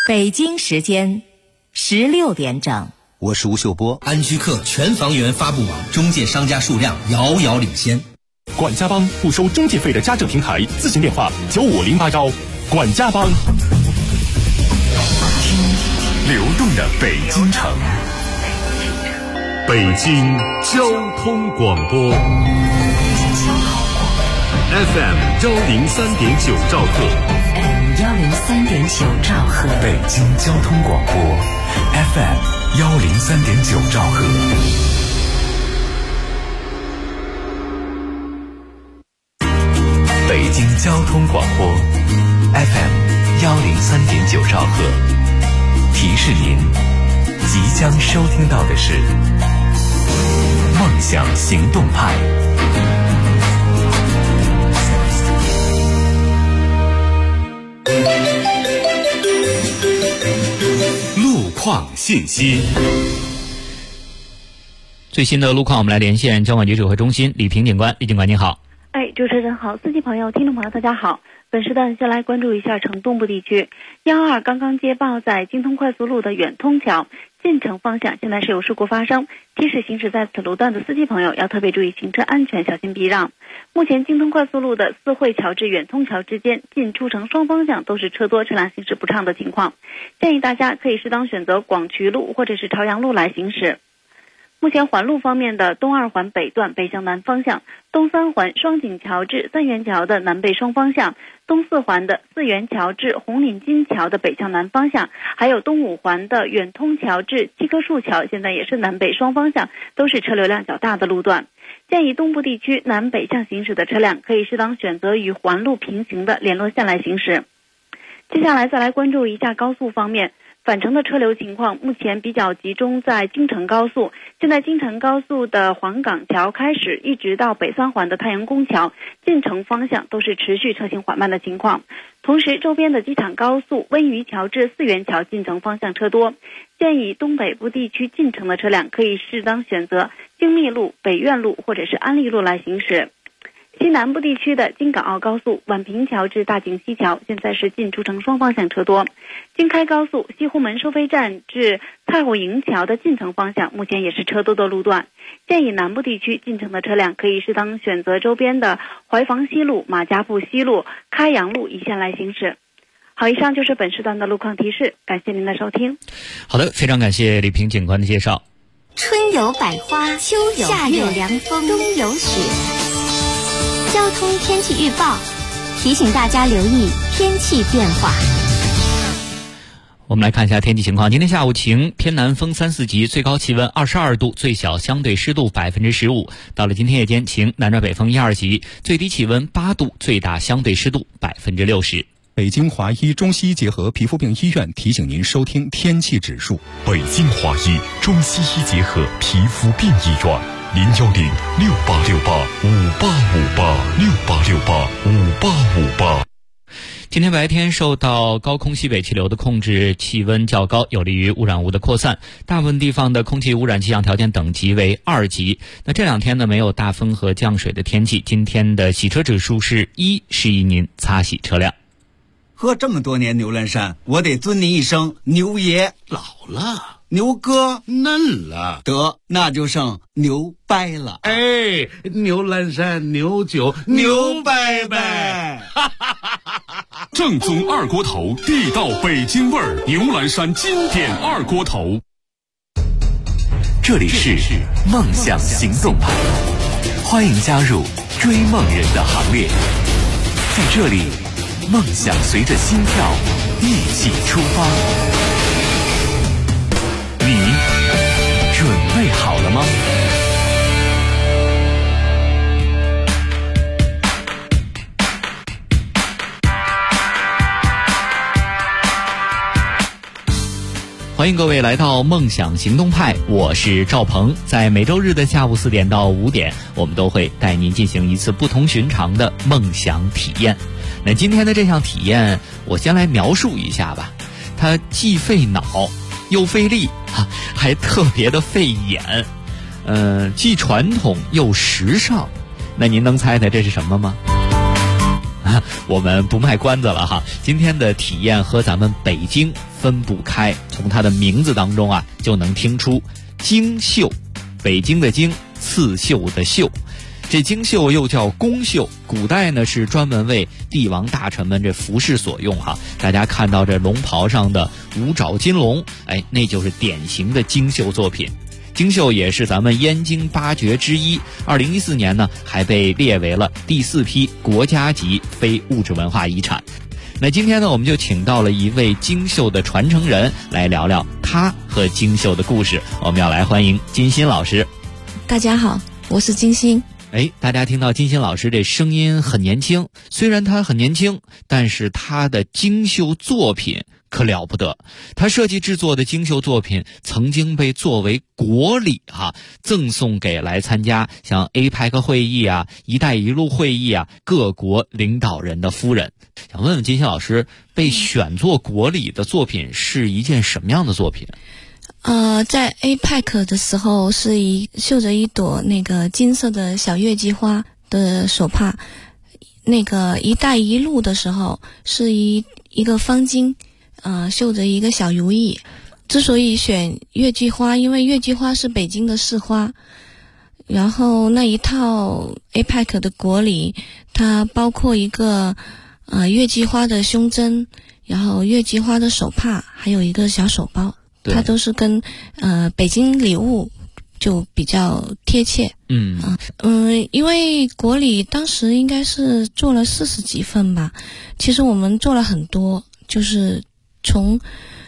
北京时间16点整。 我是吴秀波。 安居客全房源发布网中介商家数量遥遥领先。 管家帮不收中介费的家政平台，咨询电话95081。管家帮。 流动的北京城，北京交通广播 FM 103.9兆赫 103.9兆赫， 北京交通广播 FM 103.9兆赫。北京交通广播 FM 103.9兆赫，提示您即将收听到的是梦想行动派。路况信息。 最新的路况，我们来连线交管局指挥中心李平警官。李警官您好。 主持人好，司机朋友、听众朋友大家好。本时段先来关注一下城东部地区，122刚刚接报，在京通快速路的远通桥进城方向现在是有事故发生，提示行驶在此路段的司机朋友要特别注意行车安全，小心避让。目前京通快速路的四惠桥至远通桥之间进出城双方向都是车多，车辆行驶不畅的情况，建议大家可以适当选择广渠路或者是朝阳路来行驶。目前环路方面的东二环北段北向南方向，东三环双井桥至三元桥的南北双方向，东四环的四元桥至红领巾桥的北向南方向，还有东五环的远通桥至七棵树桥，现在也是南北双方向都是车流量较大的路段。建议东部地区南北向行驶的车辆可以适当选择与环路平行的联络线来行驶。接下来再来关注一下高速方面，返程的车流情况目前比较集中在京承高速，现在京承高速的黄岗桥开始一直到北三环的太阳宫桥进城方向都是持续车行缓慢的情况，同时周边的机场高速温榆桥至四元桥进城方向车多，建议东北部地区进城的车辆可以适当选择京密路、北苑路或者是安利路来行驶。西南部地区的京港澳高速宛平桥至大井西桥现在是进出城双方向车多，京开高速西湖门收费站至太湖营桥的进城方向目前也是车多的路段，建议南部地区进城的车辆可以适当选择周边的怀房西路、马家埠西路、开阳路一线来行驶。好，以上就是本时段的路况提示，感谢您的收听。 好的，非常感谢李平警官的介绍。 春有百花，秋有夏有凉风，冬有雪。交通天气预报提醒大家留意天气变化。 我们来看一下天气情况。今天下午晴，偏南风3、4级，最高气温22度，最小相对湿度15%。到了今天夜间晴，南转北风1、2级，最低气温8度，最大相对湿度60%。 北京华医中西医结合皮肤病医院提醒您收听天气指数。 北京华医中西医结合皮肤病医院，0106868585858，68685858。 今天白天受到高空西北气流的控制，气温较高，有利于污染物的扩散，大部分地方的空气污染气象条件等级为2级。那这两天呢，没有大风和降水的天气，今天的洗车指数是1，示意您擦洗车辆。 喝这么多年牛栏山，我得尊您一声牛爷。 老了， 牛哥嫩了， 得那就剩牛掰了。 哎，牛栏山牛酒牛掰掰。 正宗二锅头，地道北京味儿，牛栏山经典二锅头。这里是梦想行动派，欢迎加入追梦人的行列。在这里，梦想随着心跳一起出发。你准备好了吗？ 欢迎各位来到梦想行动派，我是赵鹏。在每周日的下午4点到5点，我们都会带您进行一次不同寻常的梦想体验。那今天的这项体验，我先来描述一下吧。它既费脑又费力，还特别的费眼，既传统又时尚。那您能猜猜这是什么吗？ 我们不卖关子了哈，今天的体验和咱们北京分不开，从它的名字当中啊就能听出京绣，北京的京，刺绣的绣。这京绣又叫宫绣，古代呢是专门为帝王大臣们这服饰所用哈。大家看到这龙袍上的五爪金龙，那就是典型的京绣作品。京绣也是咱们燕京8绝之一，2014年呢还被列为了第4批国家级非物质文化遗产。那今天呢，我们就请到了一位京绣的传承人来聊聊他和京绣的故事。我们要来欢迎金鑫老师。 大家好，我是金鑫。 大家听到金鑫老师这声音很年轻，虽然他很年轻，但是他的京绣作品可了不得。他设计制作的京绣作品曾经被作为国礼赠送给来参加像 APEC 会议啊、一带一路会议啊各国领导人的夫人。想问问金鑫老师，被选做国礼的作品是一件什么样的作品？ 在 APEC 的时候是绣着一朵那个金色的小月季花的手帕，那个一带一路的时候是一个方巾，绣着一个小如意。之所以选月季花，因为月季花是北京的市花，然后那一套 APEC 的国礼，它包括一个月季花的胸针，然后月季花的手帕，还有一个小手包。它都是跟北京礼物就比较贴切。因为国礼当时应该是做了40几份吧，其实我们做了很多，就是从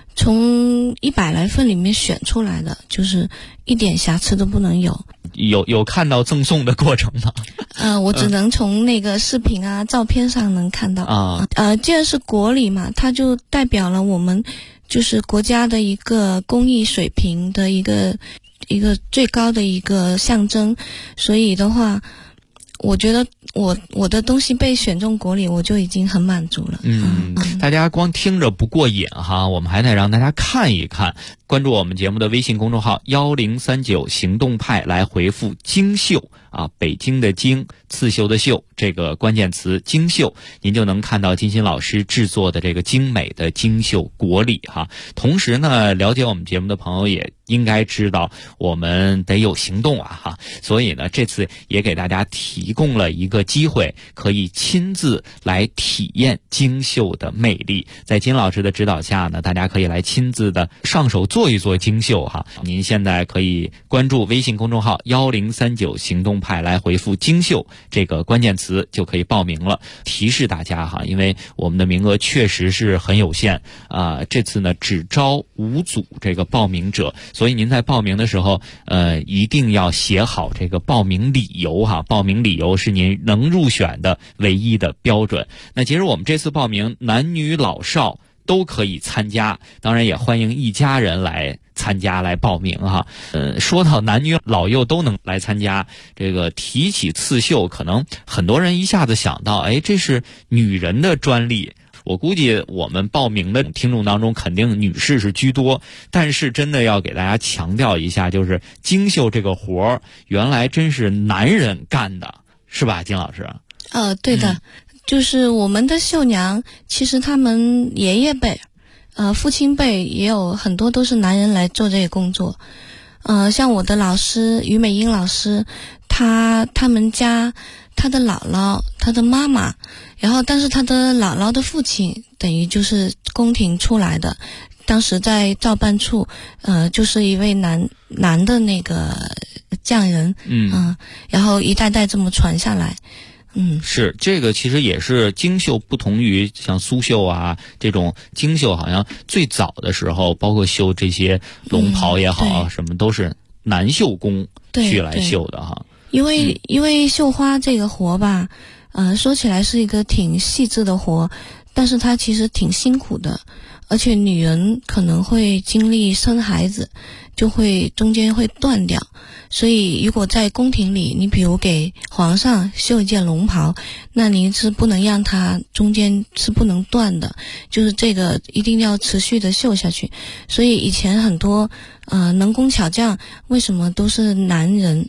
100来份里面选出来的，就是一点瑕疵都不能有。 有看到赠送的过程吗？ 我只能从那个视频啊、照片上能看到。既然是国礼嘛，它就代表了我们就是国家的一个工艺水平的一个最高的一个象征，所以的话，我觉得我的东西被选中国礼，我就已经很满足了。 大家光听着不过瘾哈，我们还得让大家看一看。关注我们节目的微信公众号1039行动派，来回复京绣北京的京，刺绣的绣这个关键词京绣，您就能看到金鑫老师制作的这个精美的京绣国礼哈。同时呢，了解我们节目的朋友也应该知道，我们得有行动哈。所以呢，这次也给大家提供了一个机会，可以亲自来体验京绣的魅力。在金老师的指导下呢，大家可以来亲自的上手做一做京绣哈。您现在可以关注微信公众号1039行动派，来回复京绣这个关键词就可以报名了。提示大家哈，因为我们的名额确实是很有限这次呢只招5组这个报名者，所以您在报名的时候一定要写好这个报名理由哈。报名理由是您能入选的唯一的标准。那其实我们这次报名男女老少都可以参加，当然也欢迎一家人来参加来报名哈。说到男女老幼都能来参加，这个提起刺绣，可能很多人一下子想到，这是女人的专利。我估计我们报名的听众当中肯定女士是居多，但是真的要给大家强调一下，就是京绣这个活儿原来真是男人干的，是吧，金老师？ 对的。就是我们的绣娘，其实他们爷爷辈父亲辈也有很多都是男人来做这个工作。像我的老师于美英老师，他们家他的姥姥他的妈妈，然后但是他的姥姥的父亲等于就是宫廷出来的，当时在造办处就是一位男的那个匠人。然后一代代这么传下来。 是这个其实也是京绣不同于像苏绣啊这种，京绣好像最早的时候包括绣这些龙袍也好什么都是男绣工去来绣的哈。因为绣花这个活吧，说起来是一个挺细致的活，但是它其实挺辛苦的，而且女人可能会经历生孩子，就会中间会断掉。所以如果在宫廷里，你比如给皇上绣一件龙袍，那您是不能让它中间是不能断的，就是这个一定要持续的绣下去。所以以前很多能工巧匠为什么都是男人，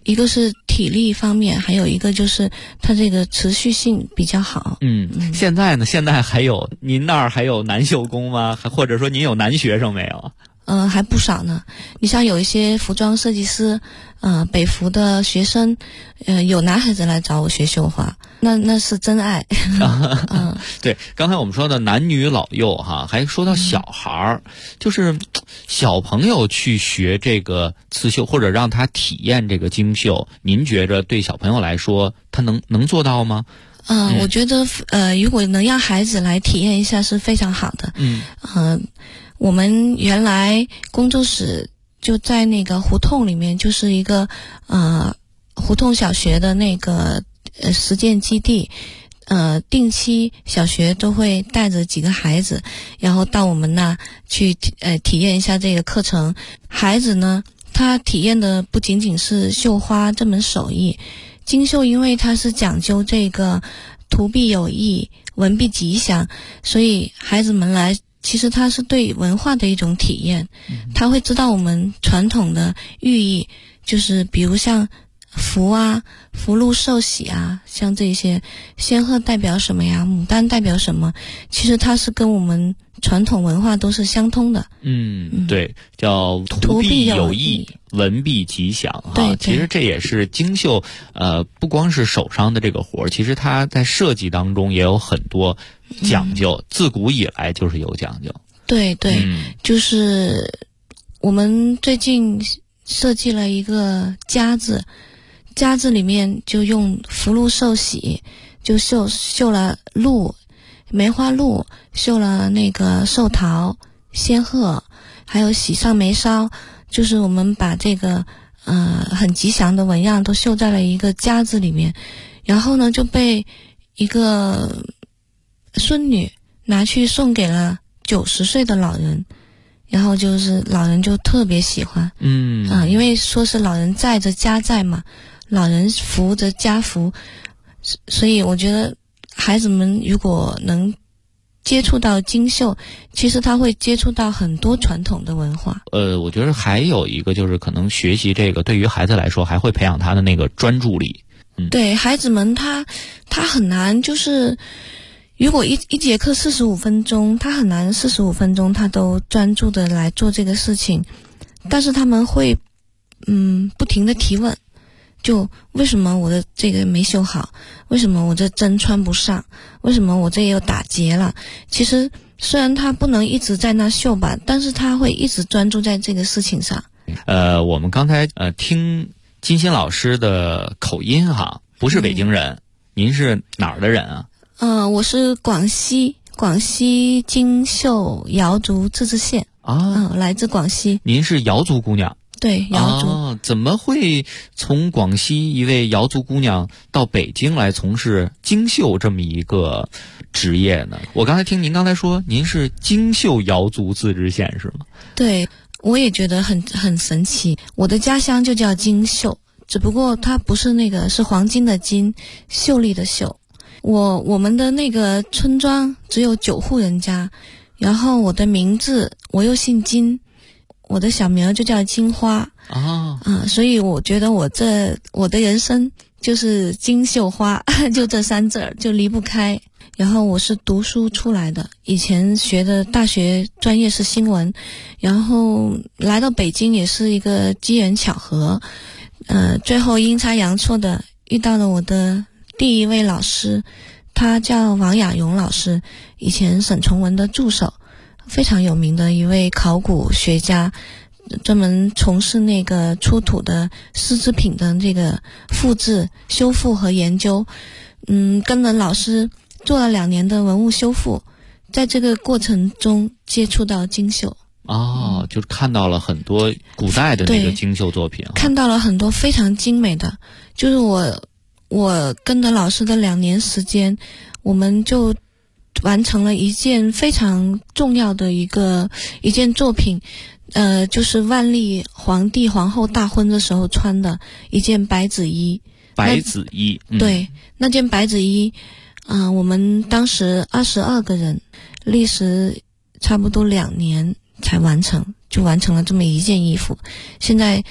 一个是体力方面，还有一个就是它这个持续性比较好。 现在呢？现在还有您那儿还有男绣工吗？或者说您有男学生没有？ 还不少呢。你像有一些服装设计师，北服的学生，有男孩子来找我学绣花，那是真爱。 对，刚才我们说的男女老幼哈，还说到小孩儿，就是小朋友去学这个刺绣，或者让他体验这个精绣，您觉着对小朋友来说，他能做到吗？ 我觉得如果能让孩子来体验一下是非常好的。我们原来工作室就在那个胡同里面，就是一个胡同小学的那个实践基地。定期小学都会带着几个孩子，然后到我们那去体验一下这个课程。孩子呢，他体验的不仅仅是绣花这门手艺，精绣因为它是讲究这个图必有意，文必吉祥，所以孩子们来其实它是对文化的一种体验。他会知道我们传统的寓意，就是比如像福啊，福禄寿喜啊，像这些仙鹤代表什么呀，牡丹代表什么，其实它是跟我们传统文化都是相通的。 对，叫图必有意，文必吉祥哈。 对， 其实这也是精绣，不光是手上的这个活儿，其实它在设计当中也有很多讲究，自古以来就是有讲究。 对，就是我们最近设计了一个夹子。夹子里面就用福禄寿喜，就绣了鹿，梅花鹿，绣了那个寿桃、仙鹤，还有喜上眉梢，就是我们把这个很吉祥的纹样都绣在了一个夹子里面，然后呢就被一个孙女拿去送给了90岁的老人，然后就是老人就特别喜欢。因为说是老人在着家在嘛，老人福着家福，所以我觉得孩子们如果能接触到精绣，其实他会接触到很多传统的文化。 我觉得还有一个就是可能学习这个对于孩子来说还会培养他的那个专注力。 对，孩子们他很难，就是如果一节课45分钟，他很难45分钟他都专注的来做这个事情，但是他们会不停的提问，就为什么我的这个没绣好，为什么我这针穿不上，为什么我这又打结了。其实虽然他不能一直在那绣吧，但是他会一直专注在这个事情上。 我们刚才听金鑫老师的口音哈，不是北京人，您是哪儿的人啊？ 我是广西金秀瑶族自治县来自广西。 您是瑶族姑娘？ 对，瑶族。 怎么会从广西一位瑶族姑娘到北京来从事精绣这么一个职业呢？我刚才听您刚才说您是金秀瑶族自治县是吗？ 对，我也觉得很神奇。我的家乡就叫金秀，只不过它不是那个，是黄金的金，秀丽的秀。我们的那个村庄只有9户人家，然后我的名字我又姓金，我的小名就叫金花所以我觉得我的人生就是金绣花就这3字就离不开。然后我是读书出来的，以前学的大学专业是新闻，然后来到北京也是一个机缘巧合，最后阴差阳错的遇到了我的第一位老师，他叫王雅蓉老师，以前沈从文的助手，非常有名的一位考古学家，专门从事那个出土的丝织品的这个复制、修复和研究。跟着老师做了2年的文物修复，在这个过程中接触到精绣。 就是看到了很多古代的那个精绣作品， 看到了很多非常精美的。就是我跟着老师的2年时间，我们就完成了一件非常重要的一件作品，就是万历皇帝皇后大婚的时候穿的一件白子衣。 白子衣， 对，那件白子衣，我们当时22个人，历时差不多2年才完成，就完成了这么一件衣服。现在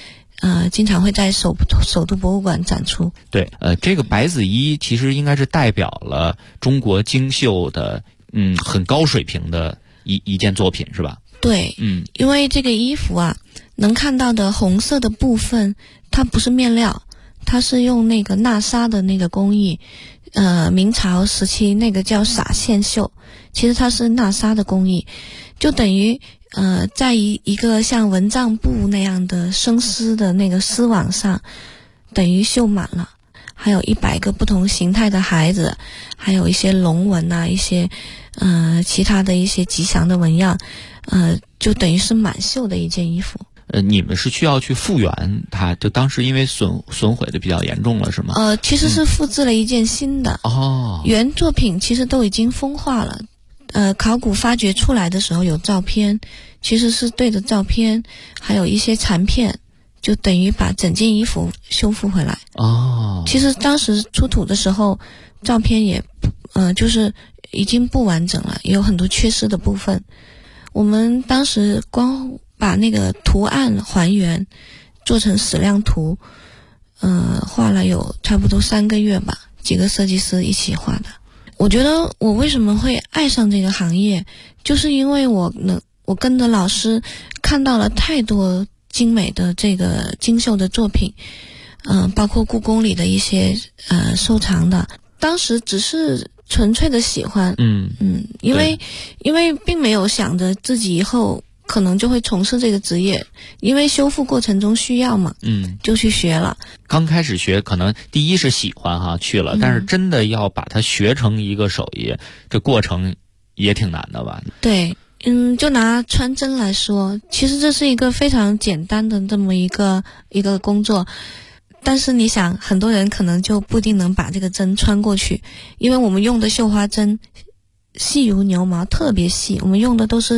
经常会在首都博物馆展出。 对，这个白子衣其实应该是代表了中国京绣的很高水平的一件作品，是吧？ 对，因为这个衣服啊，能看到的红色的部分，它不是面料，它是用那个纳纱的那个工艺，明朝时期那个叫纱线绣，其实它是纳纱的工艺，就等于在一个像蚊帐布那样的生丝的那个丝网上，等于绣满了，还有100个不同形态的孩子，还有一些龙纹啊，一些其他的一些吉祥的纹样，就等于是满绣的一件衣服。 你们是需要去复原它，就当时因为损毁的比较严重了，是吗？ 其实是复制了一件新的。原作品其实都已经风化了。考古发掘出来的时候有照片，其实是对着照片，还有一些残片，就等于把整件衣服修复回来。其实当时出土的时候，照片也就是已经不完整了，也有很多缺失的部分。我们当时光把那个图案还原，做成矢量图，画了有差不多3个月吧，几个设计师一起画的。我觉得我为什么会爱上这个行业，就是因为我跟着老师看到了太多精美的这个精绣的作品，包括故宫里的一些收藏的，当时只是纯粹的喜欢，因为并没有想着自己以后可能就会从事这个职业，因为修复过程中需要嘛，就去学了。 刚开始学可能第一是喜欢去了，但是真的要把它学成一个手艺，这过程也挺难的吧？ 对，就拿穿针来说，其实这是一个非常简单的这么一个工作，但是你想，很多人可能就不一定能把这个针穿过去，因为我们用的绣花针细如牛毛，特别细，我们用的都是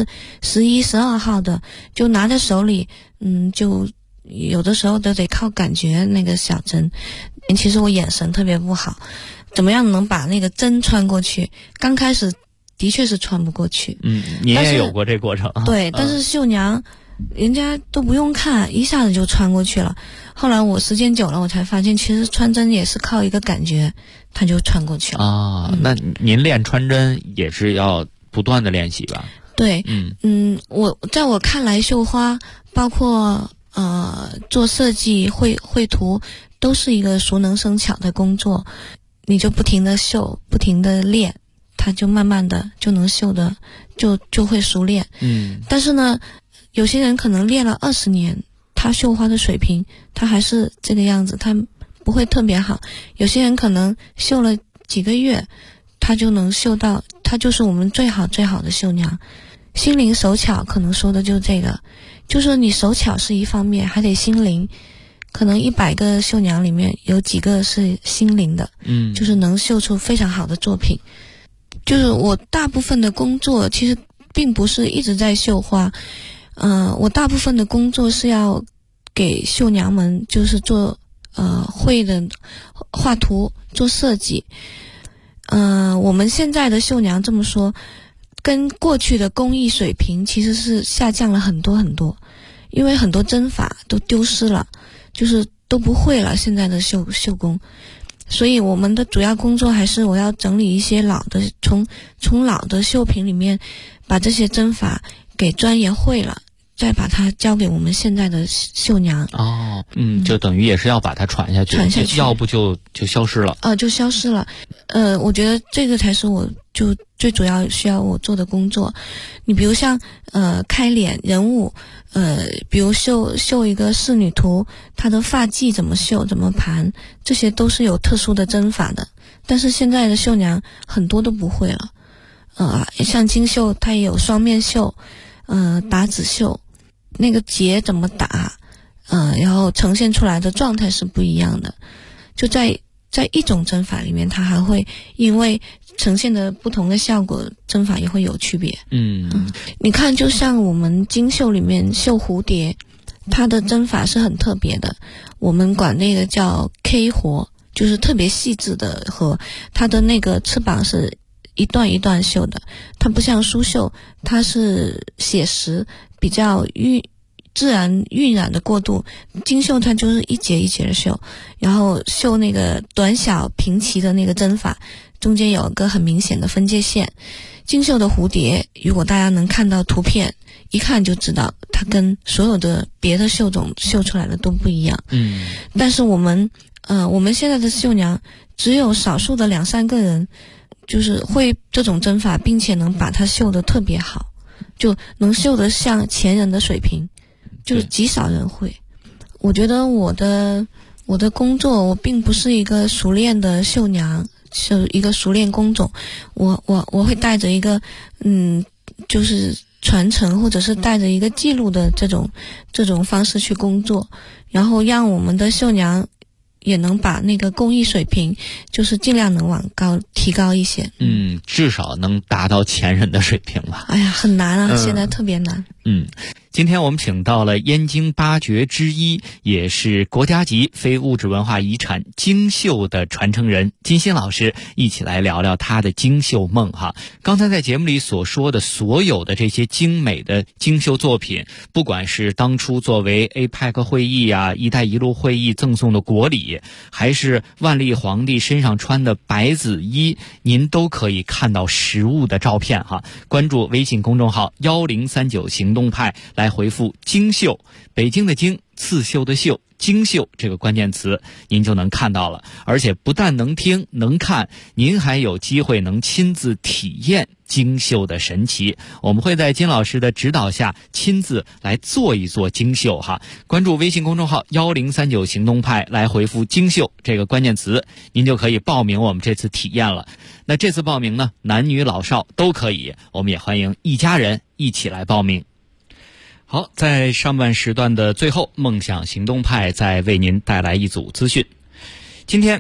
11、12号的，就拿在手里，就有的时候都得靠感觉那个小针。其实我眼神特别不好，怎么样能把那个针穿过去？刚开始的确是穿不过去。 你也有过这过程。 对，但是绣娘人家都不用看，一下子就穿过去了。后来我时间久了，我才发现其实穿针也是靠一个感觉，它就穿过去了。 那您练穿针也是要不断的练习吧？ 对，在我看来，绣花包括做设计、绘图，都是一个熟能生巧的工作。你就不停的绣，不停的练，它就慢慢的就能绣的就会熟练。但是呢，有些人可能练了20年，他绣花的水平他还是这个样子，他不会特别好。有些人可能绣了几个月，他就能绣到，他就是我们最好的绣娘。心灵手巧可能说的就是这个，就是你手巧是一方面，还得心灵。可能100个绣娘里面有几个是心灵的，就是能绣出非常好的作品。就是我大部分的工作其实并不是一直在绣花，我大部分的工作是要给绣娘们就是做绘的画图做设计。我们现在的绣娘这么说，跟过去的工艺水平其实是下降了很多很多，因为很多针法都丢失了，就是都不会了现在的绣工。所以我们的主要工作还是我要整理一些老的，从老的绣品里面把这些针法给专业会了，再把它交给我们现在的绣娘。 就等于也是要把它传下去，要不就消失了。 就消失了。我觉得这个才是我就最主要需要我做的工作。你比如像开脸人物，比如绣一个仕女图，她的发髻怎么绣怎么盘，这些都是有特殊的针法的，但是现在的绣娘很多都不会了。像金绣它也有双面绣，打指绣，那个结怎么打，然后呈现出来的状态是不一样的。就在一种针法里面，它还会因为呈现的不同的效果，针法也会有区别。你看，就像我们金绣里面绣蝴蝶，它的针法是很特别的，我们管那个叫 K 活，就是特别细致的活。它的那个翅膀是一段一段绣的，它不像苏绣，它是写实，比较自然晕染的过渡。京绣它就是一节一节的绣，然后绣那个短小平齐的那个针法，中间有个很明显的分界线。京绣的蝴蝶，如果大家能看到图片，一看就知道它跟所有的别的绣种绣出来的都不一样。但是我们现在的绣娘只有少数的2-3个人就是会这种针法，并且能把它绣得特别好，就能绣得像前人的水平，就是极少人会。我觉得我的工作，我并不是一个熟练的绣娘，是一个熟练工种。我会带着一个就是传承，或者是带着一个记录的这种方式去工作，然后让我们的绣娘也能把那个工艺水平就是尽量能往提高一些。 至少能达到前人的水平吧。 哎呀，很难啊，现在特别难。 今天我们请到了燕京8绝之一，也是国家级非物质文化遗产京绣的传承人金鑫老师，一起来聊聊他的京绣梦哈。刚才在节目里所说的所有的这些精美的京绣作品，不管是当初作为 APEC 会议一带一路会议赠送的国礼，还是万历皇帝身上穿的白紫衣，您都可以看到实物的照片哈。关注微信公众号1039行动派，来回复京绣，北京的京，刺绣的绣，京绣这个关键词，您就能看到了。而且不但能听能看，您还有机会能亲自体验京绣的神奇。我们会在金老师的指导下亲自来做一做京绣哈。关注微信公众号1039行动派，来回复京绣这个关键词，您就可以报名我们这次体验了。那这次报名呢，男女老少都可以，我们也欢迎一家人一起来报名。好，在上半时段的最后，梦想行动派再为您带来一组资讯。今天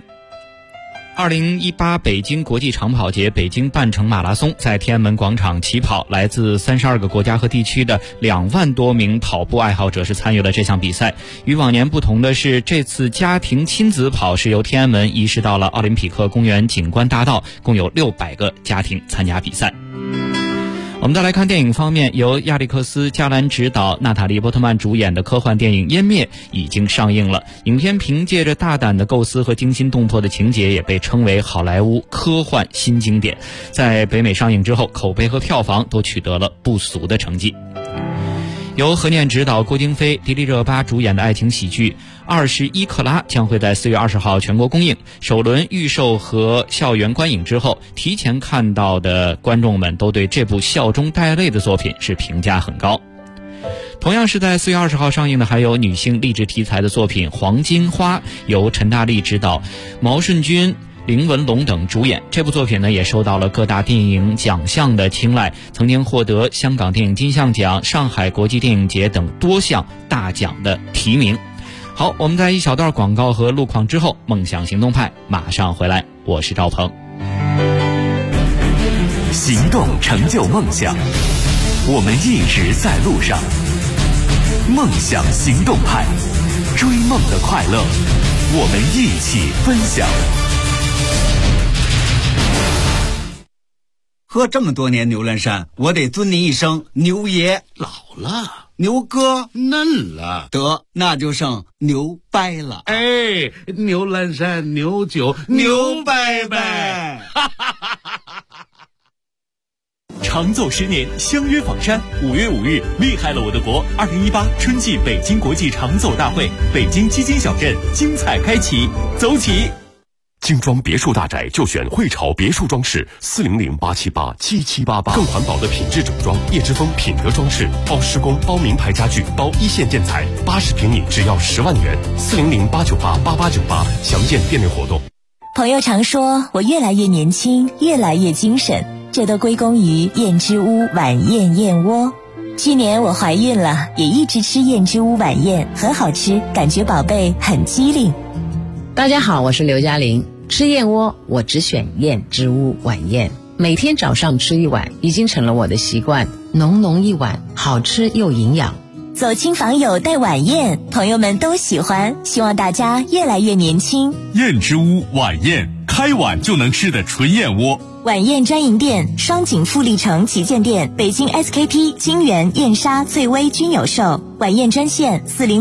2018北京国际长跑节北京半程马拉松在天安门广场起跑，来自32个国家和地区的2万多名跑步爱好者是参与了这项比赛。与往年不同的是，这次家庭亲子跑是由天安门移师到了奥林匹克公园景观大道，共有600个家庭参加比赛。我们再来看电影方面，由亚历克斯·加兰执导、娜塔莉·波特曼主演的科幻电影《湮灭》已经上映了。影片凭借着大胆的构思和惊心动魄的情节，也被称为好莱坞科幻新经典。在北美上映之后，口碑和票房都取得了不俗的成绩。由何念执导、郭京飞、迪丽热巴主演的爱情喜剧《21克拉》将会在4月20号全国公映。首轮预售和校园观影之后，提前看到的观众们都对这部笑中带泪的作品是评价很高。同样是在4月20号上映的还有女性励志题材的作品《黄金花》，由陈大力执导，毛舜筠、林文龙等主演。这部作品呢，也受到了各大电影奖项的青睐，曾经获得香港电影金像奖、上海国际电影节等多项大奖的提名。好，我们在一小段广告和路况之后，梦想行动派马上回来，我是赵鹏。 行动成就梦想，我们一直在路上。梦想行动派，追梦的快乐，我们一起分享。 喝这么多年牛栏山，我得尊您一声牛爷。 老了， 牛哥嫩了， 得那就剩牛掰了。 哎，牛栏山牛酒牛掰掰。 长奏10年，相约访山。5月5日，厉害了我的国！2018春季北京国际长奏大会，北京基金小镇精彩开启，走起！ 精装别墅大宅就选汇潮别墅装饰，400-878-7788，更环保的品质整装，叶之峰品德装饰，包施工、包名牌家具、包一线建材，80平米只要10万元，400-898-8898，详见店内活动。 朋友常说我越来越年轻，越来越精神，这都归功于燕之屋晚宴燕窝。去年我怀孕了，也一直吃燕之屋晚宴，很好吃，感觉宝贝很机灵。 大家好，我是刘嘉玲。吃燕窝我只选燕之屋晚宴，每天早上吃一碗已经成了我的习惯，浓浓一碗，好吃又营养。 走亲访友带晚宴，朋友们都喜欢，希望大家越来越年轻。 燕之屋晚宴，开碗就能吃的纯燕窝。 晚宴专营店双井富力城旗舰店、北京 SKP、金源、燕莎、翠微均有售。晚宴专线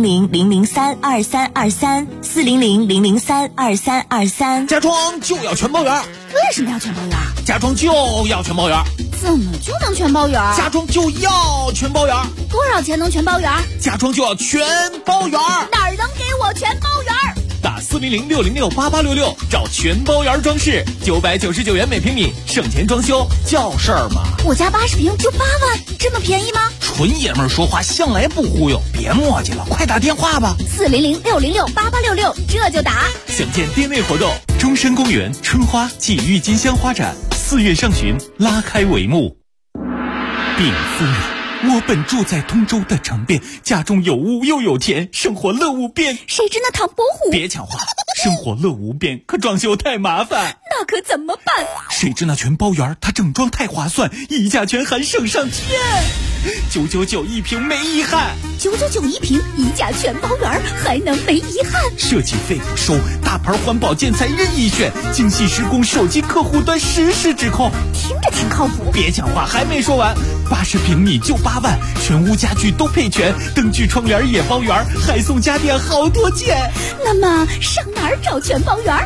400-003-2323，400-003-2323。 家装就要全包圆。 为什么要全包圆？ 家装就要全包圆。 怎么就能全包圆？ 家装就要全包圆。 多少钱能全包圆？ 家装就要全包圆。 哪儿能给我全包圆？ 打400-606-8866找全包圆装饰，999元每平米，省钱装修叫事儿吗？ 我家80平就8万，这么便宜吗？ 纯爷们儿说话向来不忽悠，别磨叽了，快打电话吧。 400-606-8866，这就打。 想见店内活动，中山公园春花暨郁金香花展4月上旬拉开帷幕。禀夫人，我本住在通州的城边，家中有屋又有田，生活乐无边。 谁知那唐伯虎？ 别抢话，生活乐无边，可装修太麻烦。 那可怎么办？ 谁知那全包圆，它整装太划算，一价全含省上天。999一平没遗憾 ，999一平，一价全包圆，还能没遗憾？ 设计费不收，大牌环保建材任意选，精细施工，手机客户端实时指控， 听着挺靠谱。 别抢话，还没说完，80平米就8万，全屋家具都配全，灯具窗帘也包圆，还送家电好多件。 那么上哪儿找全包圆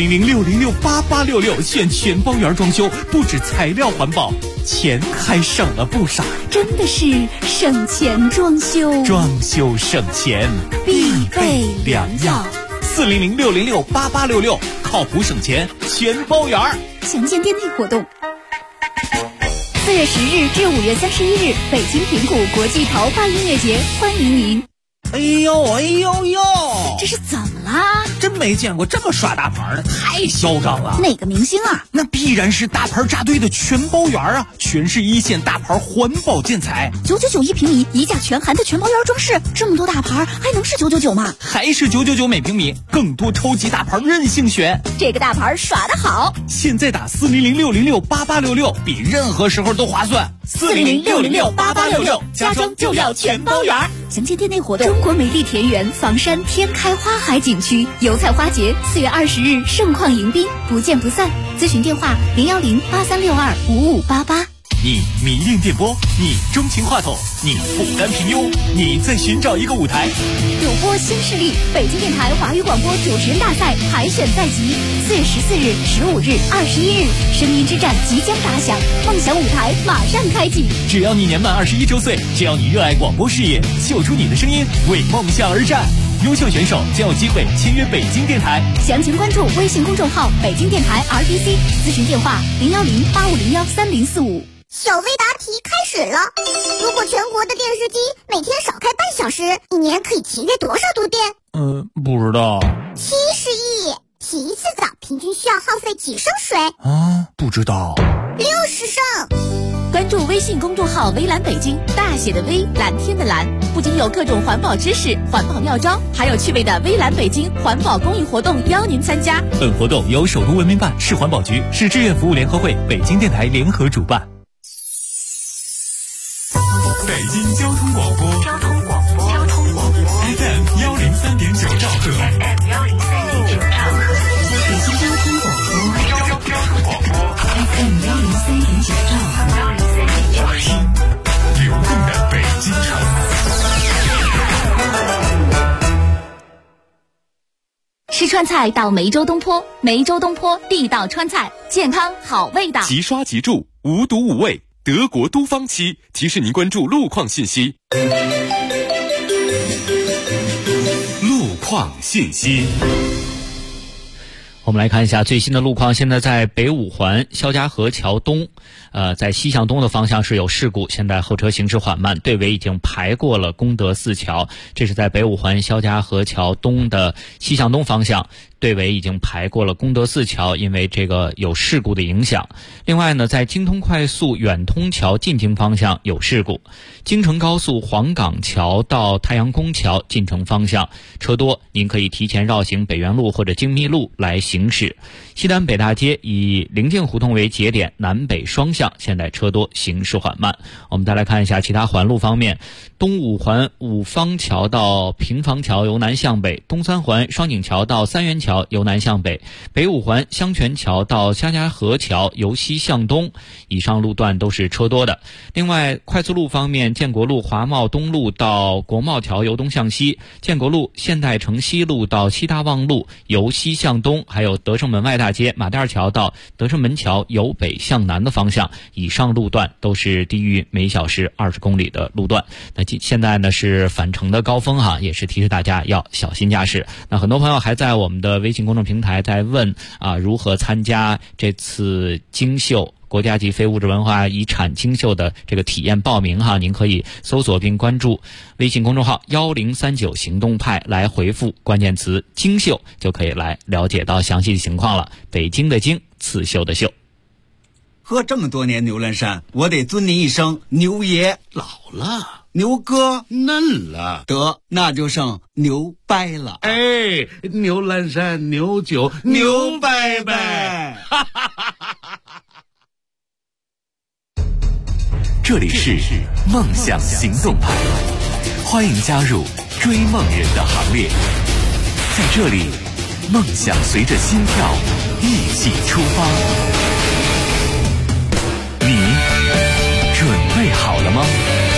？400-606-8866，选全包圆装修，不止材料环保，钱还省了不少。 真的是省钱装修， 装修省钱必备良药。 400-606-8866，靠谱省钱全包圆。 详见店内活动。4月10日至5月31日，北京平谷国际桃花音乐节，欢迎您。 哎呦哎呦呦， 这是怎么啦？ 真没见过这么耍大牌的，太嚣张了。 哪个明星啊？ 那必然是大牌扎堆的全包圆啊，全是一线大牌环保建材。 999一平米，一价全含的全包圆装饰，这么多大牌还能是999吗？ 还是999每平米，更多超级大牌任性选。 这个大牌耍得好， 现在打400-606-8866，比任何时候都划算。 400-606-8866，家装就要全包圆。详见店内活动。中国美丽田园房山天开花海景区油菜花节4月20日盛况迎宾，不见不散。咨询电话010-8362-5588。 你迷恋电波，你钟情话筒，你不甘平庸，你在寻找一个舞台。 主播新势力，北京电台华语广播主持人大赛海选在即，4月14日、15日、21日，声音之战即将打响，梦想舞台马上开启。 只要你年满21周岁，只要你热爱广播事业，秀出你的声音，为梦想而战。优秀选手将有机会签约北京电台。 详情关注微信公众号北京电台 RBC， 咨询电话010-8501-3045。 小微答题开始了。如果全国的电视机每天少开半小时，一年可以节约多少度电？ 不知道。 70亿。洗一次澡平均需要耗费几升水？ 不知道。 60升。 关注微信公众号微蓝北京，大写的微，蓝天的蓝，不仅有各种环保知识、环保妙招，还有趣味的微蓝北京环保公益活动邀您参加。 本活动由首都文明办、市环保局、市志愿服务联合会、北京电台联合主办。 北京交通广播FM 103.9兆赫， 北京交通广播 FM 103.9兆赫， 流动的北京城。 吃川菜到梅州东坡，梅州东坡地道川菜，健康好味道。 即刷即住，无毒无味。德国都方漆提示您关注路况信息。路况信息。 我们来看一下最新的路况。现在在北五环肖家河桥东，在西向东的方向是有事故，现在后车行驶缓慢，队尾已经排过了功德寺桥。这是在北五环肖家河桥东的西向东方向，队尾已经排过了功德寺桥，因为这个有事故的影响。另外呢，在京通快速远通桥进京方向有事故，京承高速黄岗桥到太阳宫桥进城方向车多，您可以提前绕行北园路或者京密路来行行驶。西单北大街以临近胡同为节点，南北双向，现在车多，行驶缓慢。我们再来看一下其他环路方面，东五环五方桥到平房桥由南向北，东三环双井桥到三元桥由南向北，北五环香泉桥到虾家河桥由西向东，以上路段都是车多的。另外快速路方面，建国路华贸东路到国贸桥由东向西，建国路现代城西路到西大望路由西向东，还有德胜门外大街马甸桥到德胜门桥由北向南的方向，以上路段都是低于每小时20公里的路段。那现在呢是返程的高峰哈，也是提示大家要小心驾驶。那很多朋友还在我们的微信公众平台在问如何参加这次京秀国家级非物质文化遗产京秀的这个体验报名哈，您可以搜索并关注微信公众号1039行动派，来回复关键词京秀，就可以来了解到详细的情况了。北京的京，刺绣的绣。 喝这么多年牛栏山，我得尊您一声牛爷。 老了， 牛哥嫩了， 得那就剩牛掰了。 哎，牛栏山牛酒牛掰掰。 这里是梦想行动派，欢迎加入追梦人的行列。在这里，梦想随着心跳一起出发。你准备好了吗？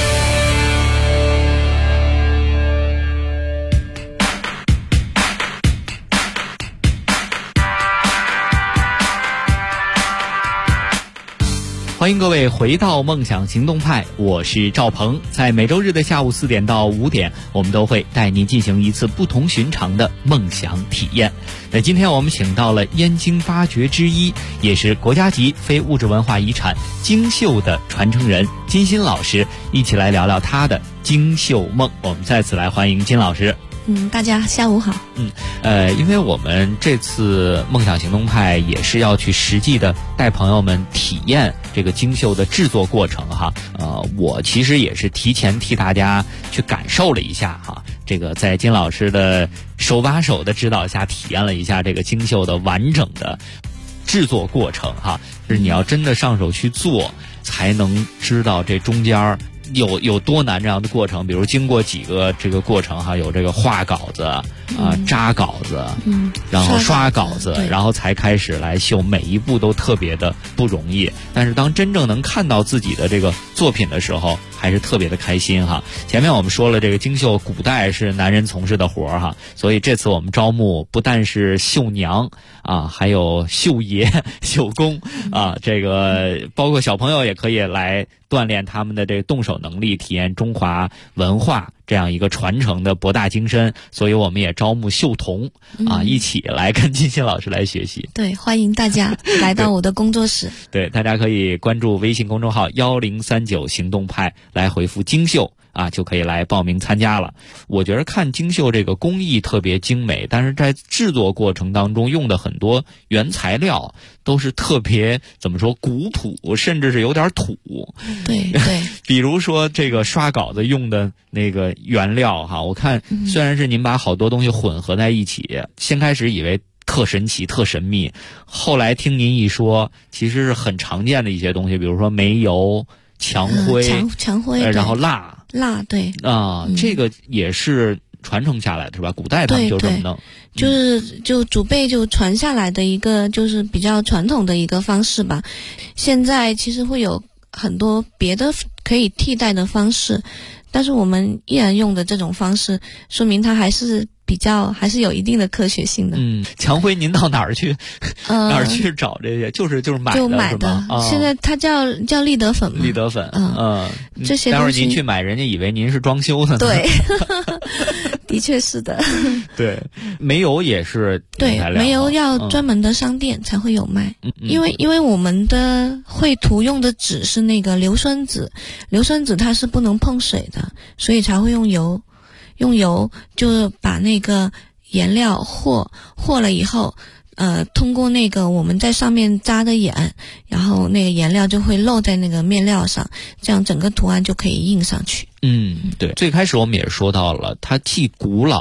欢迎各位回到梦想行动派，我是赵鹏。在每周日的下午4点到5点，我们都会带您进行一次不同寻常的梦想体验。那今天我们请到了燕京8绝之一，也是国家级非物质文化遗产京绣的传承人金鑫老师，一起来聊聊他的京绣梦。我们再次来欢迎金老师。 大家下午好。 因为我们这次梦想行动派也是要去实际的带朋友们体验这个京绣的制作过程哈。我其实也是提前替大家去感受了一下哈，这个在金老师的手把手的指导下体验了一下这个京绣的完整的制作过程哈。就是你要真的上手去做，才能知道这中间有多难这样的过程。比如经过几个这个过程哈，有这个画稿子扎稿子，然后刷稿子，然后才开始来绣，每一步都特别的不容易。但是当真正能看到自己的这个作品的时候，还是特别的开心哈。前面我们说了，这个京绣古代是男人从事的活哈，所以这次我们招募不但是绣娘还有绣爷、绣工这个包括小朋友也可以来锻炼他们的这个动手能力，体验中华文化这样一个传承的博大精深。所以我们也招募绣童一起来跟金鑫老师来学习。 对，欢迎大家来到我的工作室。 对，大家可以关注微信公众号1039行动派，来回复京绣就可以来报名参加了。我觉得看京绣这个工艺特别精美，但是在制作过程当中用的很多原材料都是特别怎么说古朴，甚至是有点土。 对， 比如说这个刷稿子用的那个原料哈，我看虽然是您把好多东西混合在一起，先开始以为特神奇特神秘，后来听您一说，其实是很常见的一些东西，比如说煤油、墙灰、 墙灰， 然后蜡对这个也是传承下来的是吧？古代他们就这么弄， 就祖辈就传下来的一个就是比较传统的一个方式吧。现在其实会有很多别的可以替代的方式，但是我们依然用的这种方式，说明它还是有一定的科学性的。 墙灰您到哪儿去哪儿去找这些？就是买的现在它叫立德粉嘛。 立德粉， 这些待会儿您去买，人家以为您是装修的呢。 对，的确是的。 对，煤油也是对，煤油要专门的商店才会有卖。因为我们的绘图用的纸是那个硫酸纸，硫酸纸它是不能碰水的，所以才会用油。用油就是把那个颜料和了以后，通过那个我们在上面扎的眼，然后那个颜料就会漏在那个面料上，这样整个图案就可以印上去。 对，最开始我们也说到了，它既古老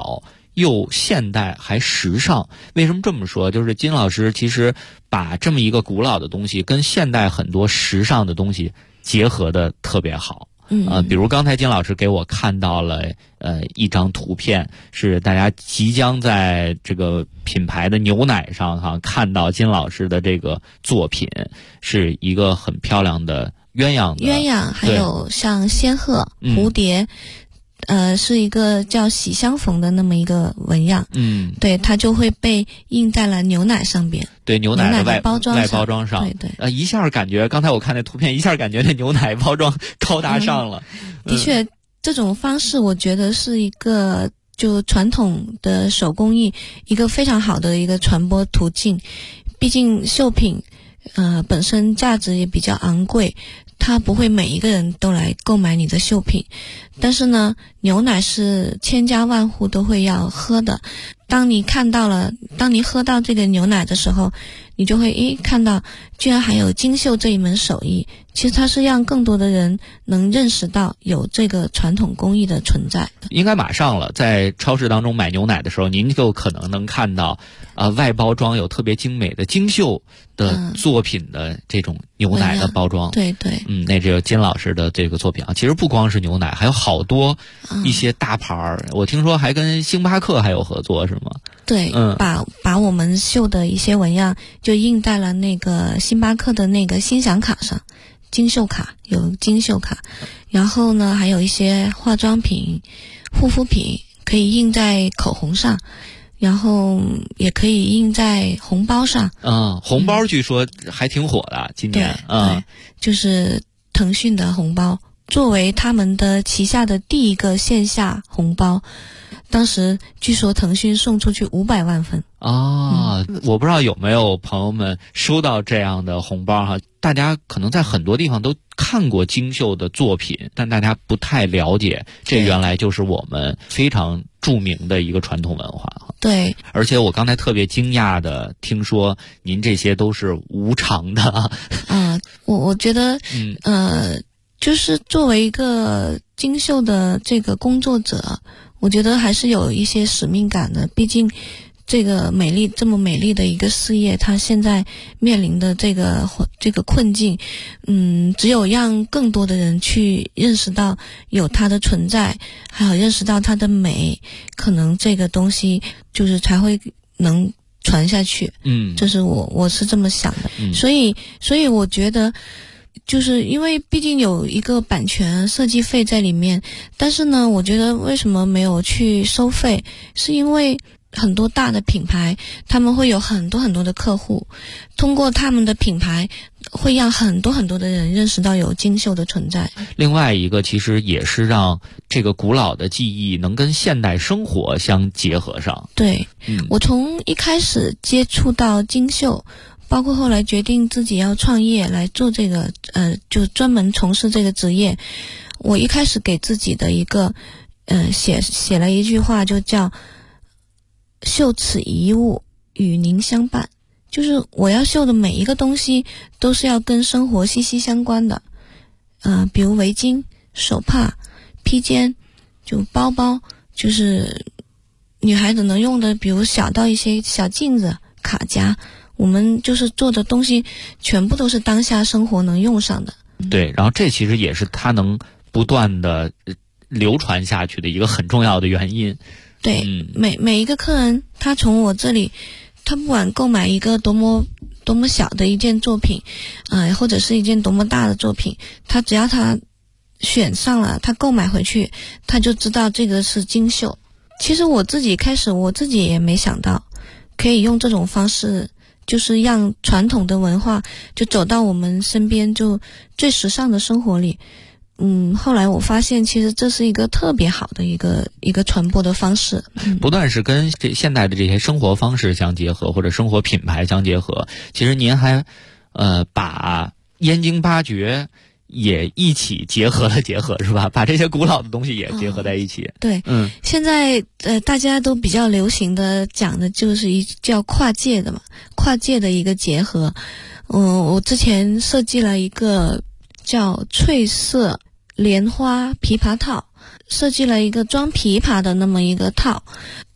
又现代还时尚。为什么这么说？就是金老师其实把这么一个古老的东西跟现代很多时尚的东西结合的特别好。比如刚才金老师给我看到了一张图片，是大家即将在这个品牌的牛奶上看到金老师的这个作品，是一个很漂亮的鸳鸯， 还有像仙鹤、蝴蝶。是一个叫喜相逢的那么一个纹样，对，它就会被印在了牛奶上边， 对，牛奶的外包装上， 对， 一下感觉，刚才我看那图片，一下感觉那牛奶包装高大上了。 的确，这种方式我觉得是一个就传统的手工艺一个非常好的一个传播途径，毕竟绣品本身价值也比较昂贵，它不会每一个人都来购买你的绣品，但是呢，牛奶是千家万户都会要喝的。当你喝到这个牛奶的时候，你就会看到居然还有精绣这一门手艺。其实它是让更多的人能认识到有这个传统工艺的存在的。 应该马上了，在超市当中买牛奶的时候，您就可能能看到外包装有特别精美的精绣的作品的这种牛奶的包装。 对， 那只有金老师的这个作品啊，其实不光是牛奶，还有好多一些大牌儿，我听说还跟星巴克还有合作，是吗？ 对，把我们绣的一些纹样就印在了那个星巴克的那个星享卡上，金绣卡，有金绣卡，然后呢还有一些化妆品、护肤品可以印在口红上，然后也可以印在红包上。 红包据说还挺火的，今年。 对，就是腾讯的红包，作为他们的旗下的第一个线下红包，当时据说腾讯送出去500万份。 我不知道有没有朋友们收到这样的红包哈？大家可能在很多地方都看过精绣的作品，但大家不太了解，这原来就是我们非常著名的一个传统文化。 对， 而且我刚才特别惊讶的听说您这些都是无偿的。 我觉得就是作为一个精绣的这个工作者，我觉得还是有一些使命感的。毕竟这么美丽的一个事业，它现在面临的这个困境，只有让更多的人去认识到有它的存在，还有认识到它的美，可能这个东西就是才会能传下去。这是我是这么想的。所以我觉得，就是因为毕竟有一个版权设计费在里面，但是呢，我觉得为什么没有去收费，是因为很多大的品牌他们会有很多很多的客户，通过他们的品牌会让很多很多的人认识到有精绣的存在。 另外一个其实也是让这个古老的技艺能跟现代生活相结合上。 对，我从一开始接触到精绣，包括后来决定自己要创业来做这个就专门从事这个职业，我一开始给自己的一个写了一句话，就叫绣此一物与您相伴，就是我要绣的每一个东西都是要跟生活息息相关的。比如围巾、手帕、披肩，就包包，就是女孩子能用的，比如小到一些小镜子、卡夹，我们就是做的东西全部都是当下生活能用上的。 对，然后这其实也是它能不断的流传下去的一个很重要的原因。 对，每一个客人，他从我这里，他不管购买一个多么小的一件作品，或者是一件多么大的作品，他只要他选上了，他购买回去，他就知道这个是精绣。其实我自己也没想到，可以用这种方式，就是让传统的文化就走到我们身边，就最时尚的生活里。后来我发现其实这是一个特别好的一个传播的方式。 不断是跟现代的这些生活方式相结合，或者生活品牌相结合。其实您还把燕京八绝也一起结合是吧？把这些古老的东西也结合在一起。 对，现在大家都比较流行的讲的就是叫跨界的一个结合。我之前设计了一个叫翠色莲花琵琶套，设计了一个装琵琶的那么一个套。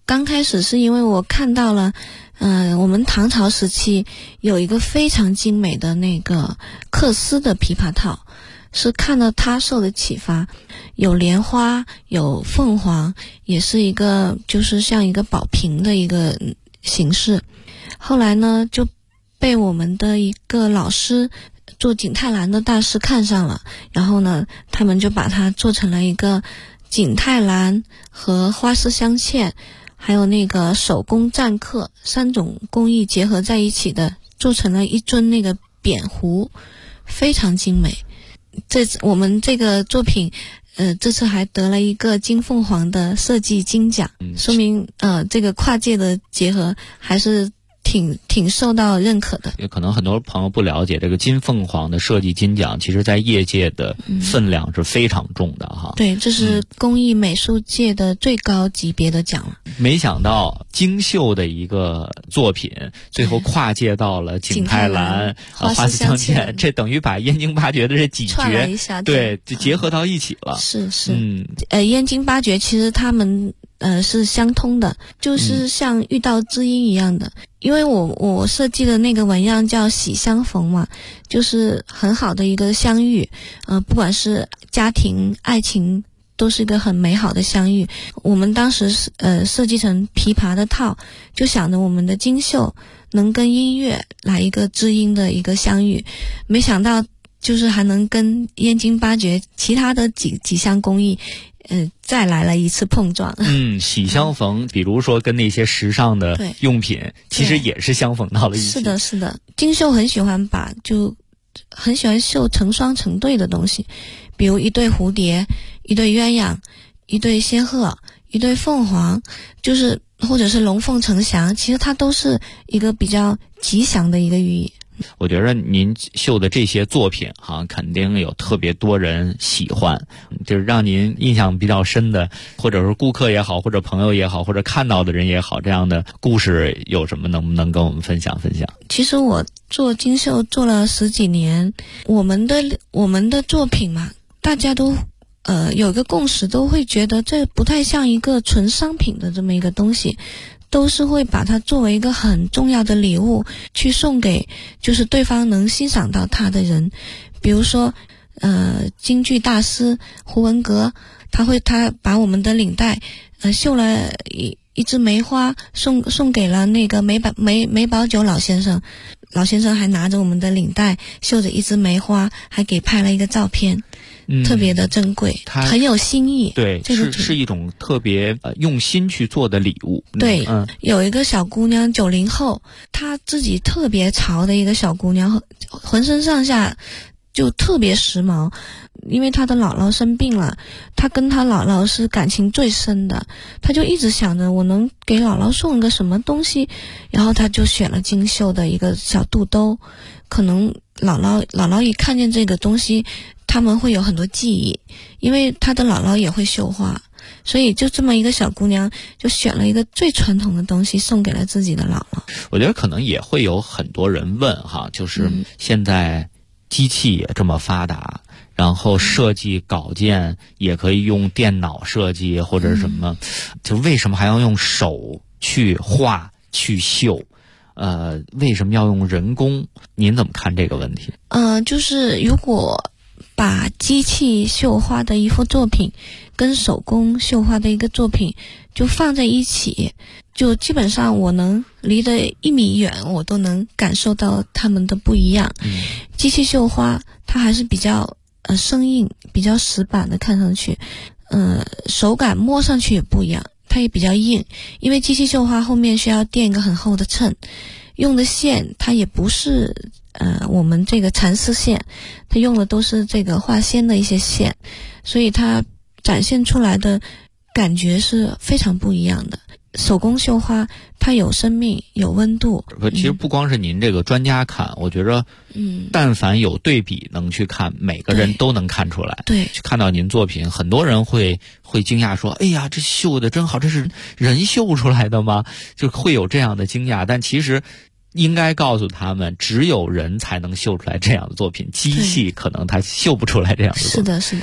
刚开始是因为我看到了我们唐朝时期有一个非常精美的那个缂丝的琵琶套，是看到它受的启发，有莲花，有凤凰，也是一个就是像一个宝瓶的一个形式。后来呢就被我们的一个老师做景泰蓝的大师看上了，然后呢他们就把它做成了一个景泰蓝和花丝镶嵌还有那个手工篆刻3种工艺结合在一起的，做成了一尊那个扁壶，非常精美。我们这个作品这次还得了一个金凤凰的设计金奖，说明这个跨界的结合还是挺受到认可的。 也可能很多朋友不了解，这个金凤凰的设计金奖其实在业界的分量是非常重的哈。 对，这是工艺美术界的最高级别的奖了。 没想到金秀的一个作品最后跨界到了景泰蓝、花丝镶嵌，这等于把燕京八绝的这几绝对就结合到一起了。 是燕京八绝其实他们是相通的，就是像遇到知音一样的。因为我设计的那个纹样叫喜相逢嘛，就是很好的一个相遇，不管是家庭爱情都是一个很美好的相遇。我们当时设计成琵琶的套，就想着我们的金绣能跟音乐来一个知音的一个相遇，没想到就是还能跟燕京八绝其他的几项工艺再来了一次碰撞。 喜相逢，比如说跟那些时尚的用品其实也是相逢到了一起。 是的，金绣很喜欢绣成双成对的东西，比如一对蝴蝶，一对鸳鸯，一对仙鹤，一对凤凰，就是或者是龙凤呈祥，其实它都是一个比较吉祥的一个寓意。 我觉得您绣的这些作品肯定有特别多人喜欢，就是让您印象比较深的，或者是顾客也好，或者朋友也好，或者看到的人也好，这样的故事有什么能不能跟我们分享？ 其实我做金绣做了10几年，我们的作品嘛，大家都有一个共识，都会觉得这不太像一个纯商品的这么一个东西，都是会把它作为一个很重要的礼物去送给就是对方能欣赏到它的人。比如说京剧大师胡文阁，他把我们的领带绣了一枝梅花送给了那个梅葆玖老先生，老先生还拿着我们的领带绣着一枝梅花，还给拍了一个照片，特别的珍贵，很有新意。 对，是一种特别用心去做的礼物。 对，有一个小姑娘90后，她自己特别潮的一个小姑娘，浑身上下就特别时髦。因为她的姥姥生病了，她跟她姥姥是感情最深的，她就一直想着我能给姥姥送一个什么东西，然后她就选了金绣的一个小肚兜。可能姥姥一看见这个东西，他们会有很多记忆，因为她的姥姥也会绣花，所以就这么一个小姑娘就选了一个最传统的东西送给了自己的姥姥。 我觉得可能也会有很多人问就是现在机器也这么发达，然后设计稿件也可以用电脑设计或者什么，就为什么还要用手去画去绣？为什么要用人工？您怎么看这个问题？ 就是如果把机器绣花的一幅作品跟手工绣花的一个作品就放在一起，就基本上我能离得1米远，我都能感受到它们的不一样。机器绣花它还是比较生硬，比较死板的，看上去手感摸上去也不一样，它也比较硬，因为机器绣花后面需要垫一个很厚的衬，用的线它也不是我们这个蚕丝线，它用的都是这个化纤的一些线，所以它展现出来的感觉是非常不一样的。手工绣花它有生命有温度。 其实不光是您这个专家看，我觉着但凡有对比能去看，每个人都能看出来。 对， 看到您作品，很多人会惊讶说，哎呀，这绣的真好，这是人绣出来的吗？就会有这样的惊讶。但其实应该告诉他们，只有人才能绣出来这样的作品，机器可能它绣不出来这样的作品。 是的。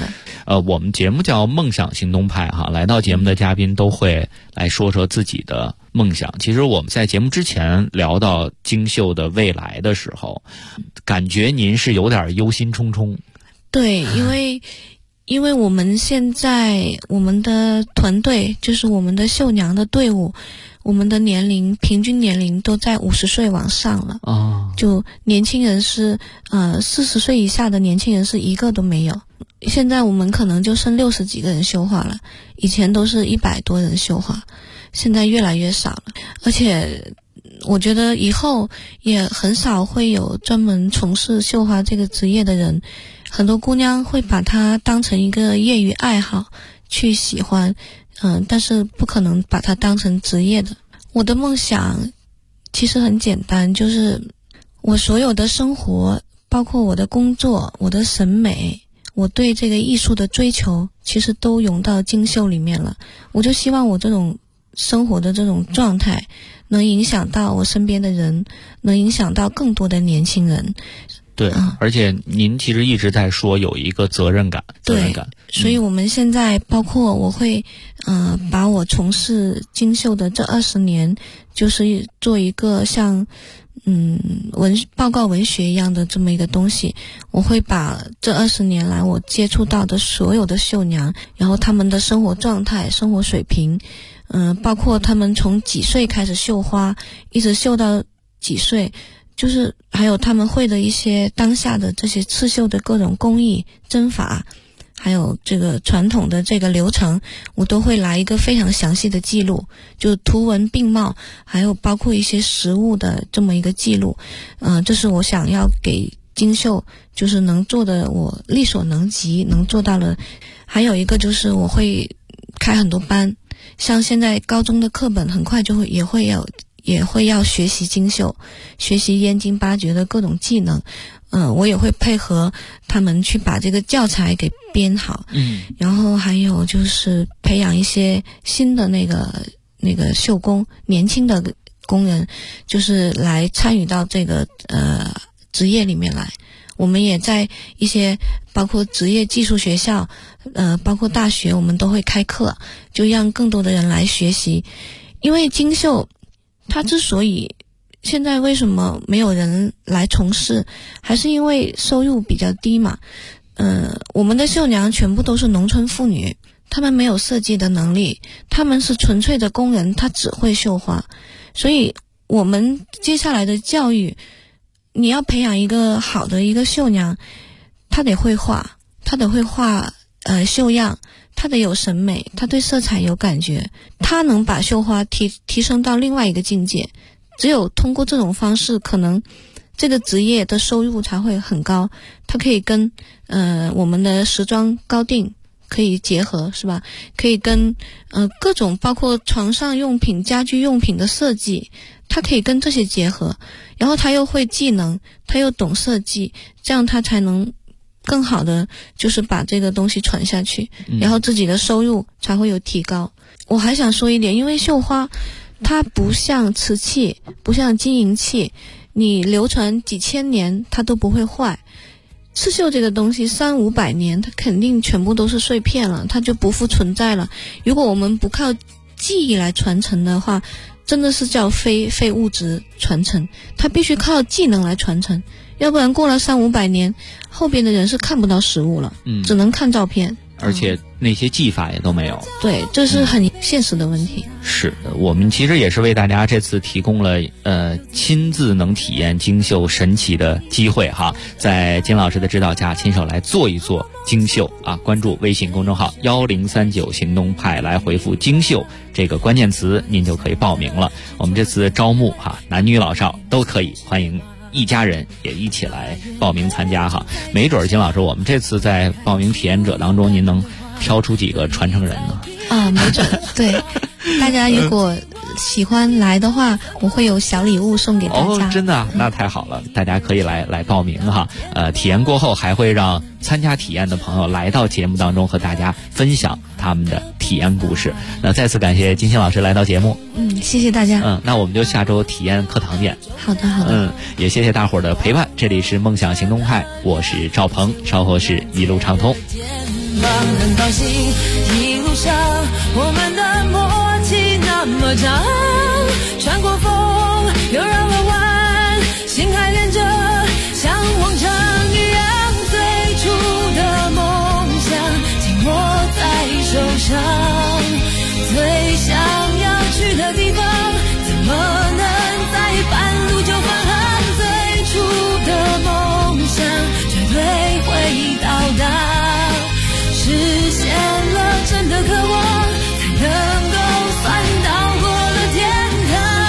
我们节目叫梦想行动派哈，来到节目的嘉宾都会来说说自己的梦想。其实我们在节目之前聊到京秀的未来的时候，感觉您是有点忧心忡忡。 对，因为我们现在我们的团队就是我们的绣娘的队伍，我们的平均年龄都在50岁往上了就年轻人是40岁以下的年轻人是一个都没有。现在我们可能就剩60几个人绣花了，以前都是100多人绣花，现在越来越少了。而且我觉得以后也很少会有专门从事绣花这个职业的人，很多姑娘会把它当成一个业余爱好去喜欢，但是不可能把它当成职业的。我的梦想其实很简单，就是我所有的生活，包括我的工作，我的审美，我对这个艺术的追求，其实都融到京绣里面了。我就希望我这种生活的这种状态能影响到我身边的人，能影响到更多的年轻人。 对，而且您其实一直在说有一个责任感。 对，所以我们现在包括我会把我从事京绣的这20年，就是做一个像报告文学一样的这么一个东西。我会把这20年来我接触到的所有的绣娘，然后他们的生活状态、生活水平，包括他们从几岁开始绣花，一直绣到几岁，就是还有他们会的一些当下的这些刺绣的各种工艺、针法，还有这个传统的这个流程，我都会来一个非常详细的记录，就图文并茂，还有包括一些实物的这么一个记录。这是我想要给京绣就是能做的，我力所能及能做到了。还有一个就是我会开很多班，像现在高中的课本很快就也会要学习京绣，学习燕京八绝的各种技能。我也会配合他们去把这个教材给编好。然后还有就是培养一些新的那个绣工，年轻的工人，就是来参与到这个职业里面来。我们也在一些包括职业技术学校，包括大学，我们都会开课，就让更多的人来学习。因为京绣它之所以现在为什么没有人来从事，还是因为收入比较低嘛。我们的绣娘全部都是农村妇女，她们没有设计的能力，她们是纯粹的工人，她只会绣花。所以我们接下来的教育，你要培养一个好的一个绣娘，她得会画，她得会画绣样，她得有审美，她对色彩有感觉，她能把绣花提升到另外一个境界。只有通过这种方式，可能这个职业的收入才会很高。它可以跟我们的时装高定可以结合，是吧？可以跟各种包括床上用品、家居用品的设计，它可以跟这些结合。然后他又会技能，他又懂设计，这样他才能更好的就是把这个东西传下去，然后自己的收入才会有提高。我还想说一点，因为绣花它不像瓷器，不像金银器，你流传几千年它都不会坏。刺绣这个东西300-500年，它肯定全部都是碎片了，它就不复存在了。如果我们不靠技艺来传承的话，真的是叫非物质传承，它必须靠技能来传承，要不然过了300-500年，后边的人是看不到实物了，只能看照片。 而且那些技法也都没有。 对，这是很现实的问题。 是的，我们其实也是为大家这次提供了亲自能体验京绣神奇的机会哈，在金老师的指导下亲手来做一做京绣啊。关注微信公众号1039行动派，来回复京绣这个关键词，您就可以报名了。我们这次招募哈，男女老少都可以，欢迎一家人也一起来报名参加哈。没准金老师，我们这次在报名体验者当中，您能挑出几个传承人呢？ 没准。对，大家如果喜欢来的话，我会有小礼物送给大家。 真的啊？那太好了，大家可以来报名哈。体验过后还会让参加体验的朋友来到节目当中和大家分享他们的体验故事。那再次感谢金星老师来到节目。 谢谢大家。 那我们就下周体验课堂见。 好的。 也谢谢大伙儿的陪伴。这里是梦想行动派，我是赵鹏，稍后是一路畅通。 膀，很高兴一路上我们的默契那么长，穿过风又绕了弯，心还连着像往常一样，最初的梦想紧握在手上，最想要去的地方怎么能在半路就返航，最初的梦想绝对会到达，实现了真的渴望，才能够算到过了天堂。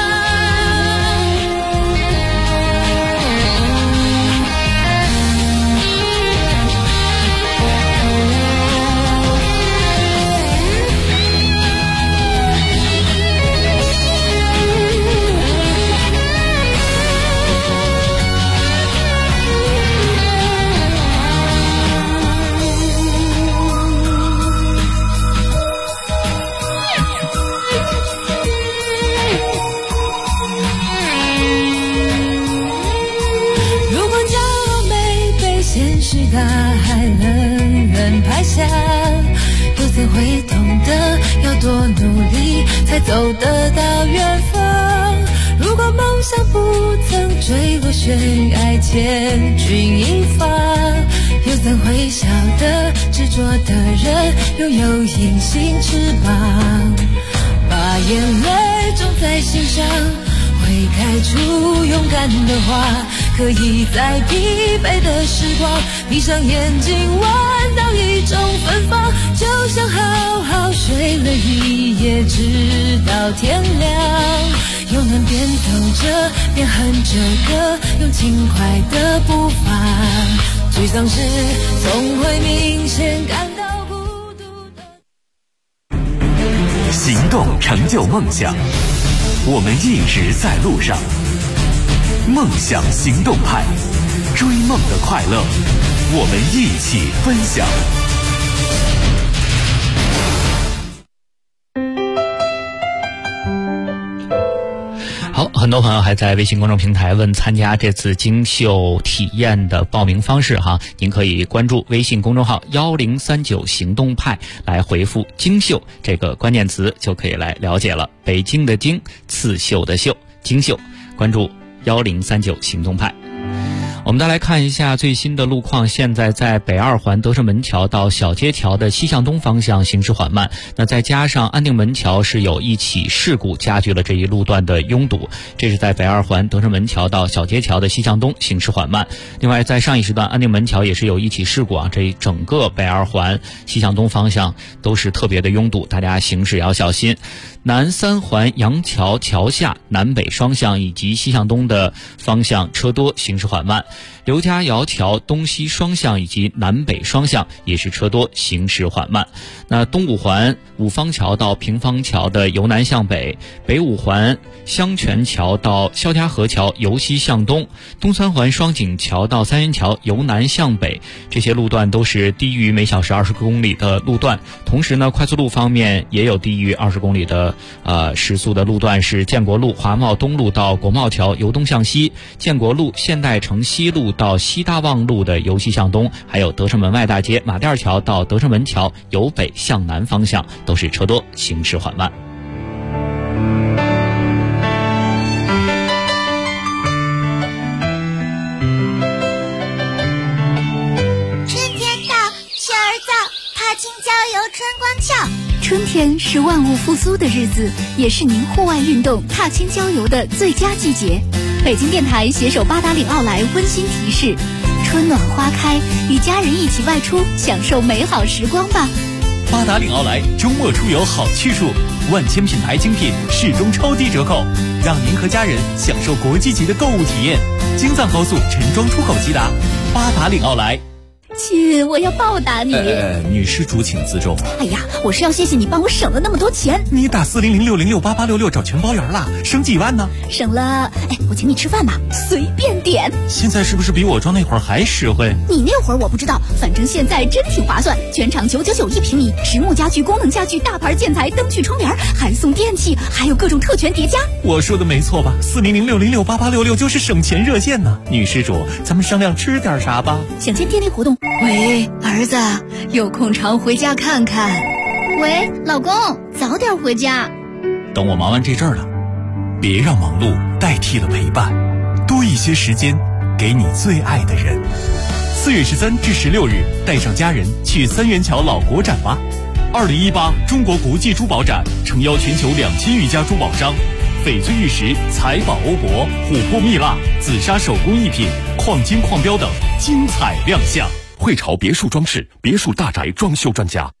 大海冷冷拍下，又怎会懂得要多努力才走得到远方？如果梦想不曾坠落悬崖，千钧一发，又怎会晓得执着的人拥有隐形翅膀？把眼泪种在心上，会开出勇敢的花，可以在疲惫的时光闭上眼睛玩到一种芬芳，就像好好睡了一夜直到天亮，又能边走着边哼着歌，用轻快的步伐，沮丧时总会明显感到孤独的。 行动成就梦想，我们一直在路上。梦想行动派，追梦的快乐，我们一起分享。 好，很多朋友还在微信公众平台问参加这次精秀体验的报名方式哈，您可以关注微信公众号1039行动派，来回复精秀这个关键词就可以来了解了。北京的京，刺绣的绣，精秀，关注1039行动派。我们再来看一下最新的路况，现在在北二环德胜门桥到小街桥的西向东方向行驶缓慢，那再加上安定门桥是有一起事故加剧了这一路段的拥堵，这是在北二环德胜门桥到小街桥的西向东行驶缓慢。另外在上一时段安定门桥也是有一起事故啊，这整个北二环西向东方向都是特别的拥堵，大家行驶要小心。南三环杨桥桥下南北双向以及西向东的方向车多，行驶缓慢。刘家窑桥东西双向以及南北双向也是车多，行驶缓慢。那东五环五方桥到平方桥的由南向北，北五环香泉桥到肖家河桥由西向东，东三环双井桥到三元桥由南向北，这些路段都是低于每小时20公里的路段。同时呢，快速路方面也有低于20公里的时速的路段，是建国路华贸东路到国贸桥由东向西，建国路现代城西路到西大望路的由西向东，还有德胜门外大街马甸桥到德胜门桥由北向南方向都是车多，行驶缓慢。 春天到，雪儿造，踏青郊游春光俏。 春天是万物复苏的日子，也是您户外运动、踏青郊游的最佳季节。北京电台携手八达岭奥莱温馨提示：春暖花开，与家人一起外出，享受美好时光吧。 八达岭奥莱周末出游好去处，万千品牌精品适中超低折扣，让您和家人享受国际级的购物体验。京藏高速陈庄出口即达，八达岭奥莱。 亲，我要报答你。 女施主请自重。 哎呀，我是要谢谢你帮我省了那么多钱。 你打4006068866找全包圆啦，省几万呢？ 省了，我请你吃饭吧，随便点。 现在是不是比我装那会儿还实惠？ 你那会儿我不知道，反正现在真挺划算，全场999一平米，实木家具、功能家具、大牌建材、灯具、窗帘，还送电器，还有各种特权叠加。 我说的没错吧？4006068866就是省钱热线呢。女施主，咱们商量吃点啥吧？ 想见店内活动。喂，儿子， 有空常回家看看。 喂，老公，早点回家。 等我忙完这阵儿了，别让忙碌代替了陪伴，多一些时间给你最爱的人。4月13至16日，带上家人去三元桥老国展吧。2018中国国际珠宝展诚邀全球2000余家珠宝商，翡翠玉石、财宝欧泊、琥珀蜜蜡、紫砂手工艺品、矿金矿标等精彩亮相。 汇潮别墅装饰，别墅大宅装修专家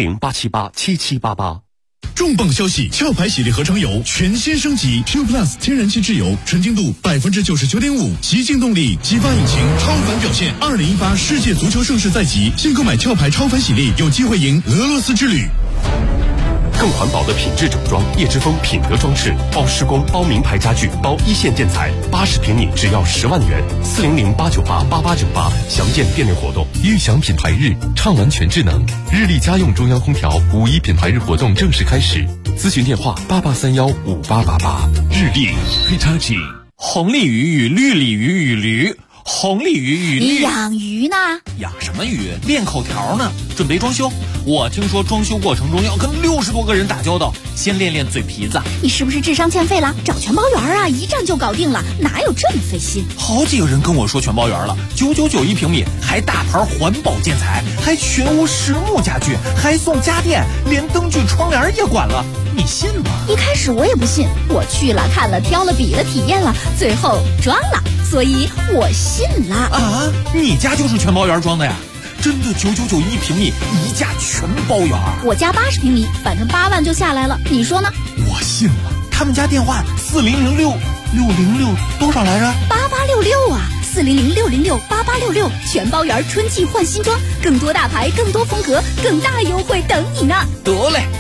，400-878-7788。 重磅消息！壳牌洗涤合成油全新升级 Q Plus 天然气质油，纯净度99.5%，极净动力，激发引擎，超凡表现。2018世界足球盛世在即，新购买壳牌超凡洗涤，有机会赢俄罗斯之旅。 更环保的品质整装，叶之峰品德装饰，包施工，包名牌家具，包一线建材，80平米只要10万元，400-898-8898，详见店内活动。 悦享品牌日，畅玩全智能，日立家用中央空调5·1品牌日活动正式开始，咨询电话88315888。日立 Hitachi。 红鲤鱼与绿鲤鱼与驴，红鲤鱼与绿。 你养鱼呢？ 养什么鱼？练口条呢，准备装修。我听说装修过程中要跟60多个人打交道，先练练嘴皮子。 你是不是智商欠费了？找全包园啊，一站就搞定了，哪有这么费心？ 好几个人跟我说全包园了，999一平米，还大牌环保建材，还全屋实木家具，还送家电，连灯具窗帘也管了，你信吗？ 一开始我也不信，我去了看了挑了比了体验了，最后装了，所以我信了。 啊，你家就是全包园装的呀？真的999一平米，一价全包园。 我家80平米，反正8万就下来了，你说呢？ 我信了。他们家电话4006多少来着 ？8866啊，4006068866，全包园春季换新装，更多大牌，更多风格，更大优惠等你呢。 得嘞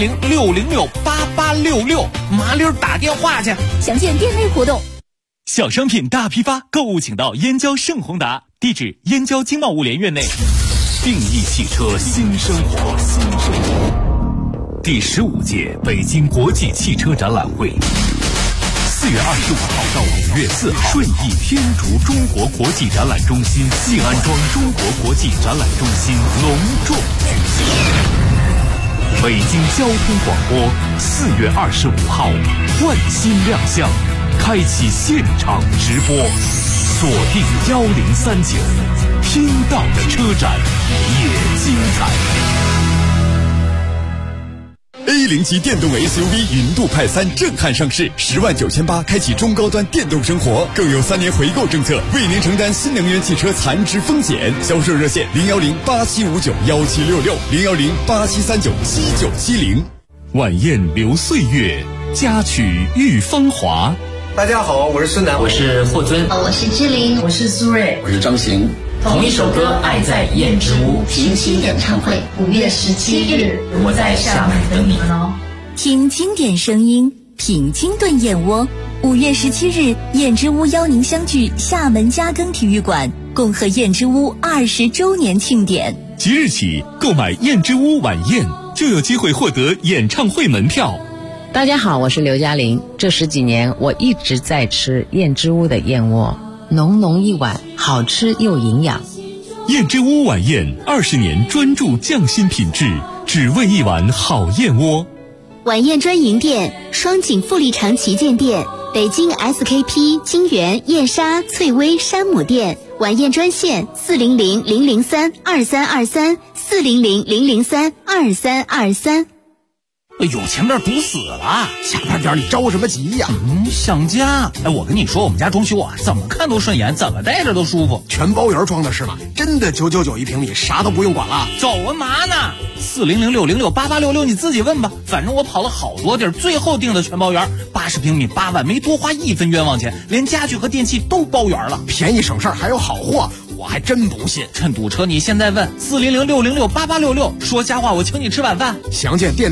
，4006068866，麻溜打电话去。 详见店内活动。 小商品大批发，购物请到燕郊盛宏达，地址燕郊经贸物联院内。 定义汽车新生活，第15届北京国际汽车展览会，4月25号到5月4号，顺义天竺中国国际展览中心静安庄中国国际展览中心隆重举行。北京交通广播4月25号换新亮相，开启现场直播，锁定1039，听到的车展也精彩。 A0级电动 SUV 云度派3震撼上市，10.98万开启中高端电动生活，更有3年回购政策，为您承担新能源汽车残值风险。销售热线010-8759-1766，010-8739-7970。 晚宴留岁月，佳曲遇芳华。 大家好，我是孙楠， 我是霍尊， 我是志玲， 我是苏芮， 我是张行。 同一首歌《爱在燕之屋》 平息演唱会5月17日， 我在厦门等你们哦。 听经典声音，品清炖燕窝。5月17日，燕之屋邀您相聚厦门嘉庚体育馆，共贺燕之屋20周年庆典。 即日起购买燕之屋晚宴，就有机会获得演唱会门票。 大家好，我是刘嘉玲。这10几年，我一直在吃燕之屋的燕窝，浓浓一碗，好吃又营养。 燕之屋晚宴20年专注匠心品质，只为一碗好燕窝。 晚宴专营店：双井富力城旗舰店、北京 SKP 金源燕莎翠微山姆店。晚宴专线400-003-2323，400-003-2323。 哎呦，前面堵死了！ 下班点你着什么急呀？ 想家。哎，我跟你说，我们家装修啊，怎么看都顺眼，怎么待着都舒服。 全包园装的是吗？真的999一平米，啥都不用管了。 走啊嘛呢？40006068866，你自己问吧。反正我跑了好多地儿，最后定的全包园，80平米8万，没多花1分冤枉钱，连家具和电器都包圆了， 便宜省事儿还有好货。我还真不信。 趁堵车，你现在问40006068866，说瞎话我请你吃晚饭。 详见店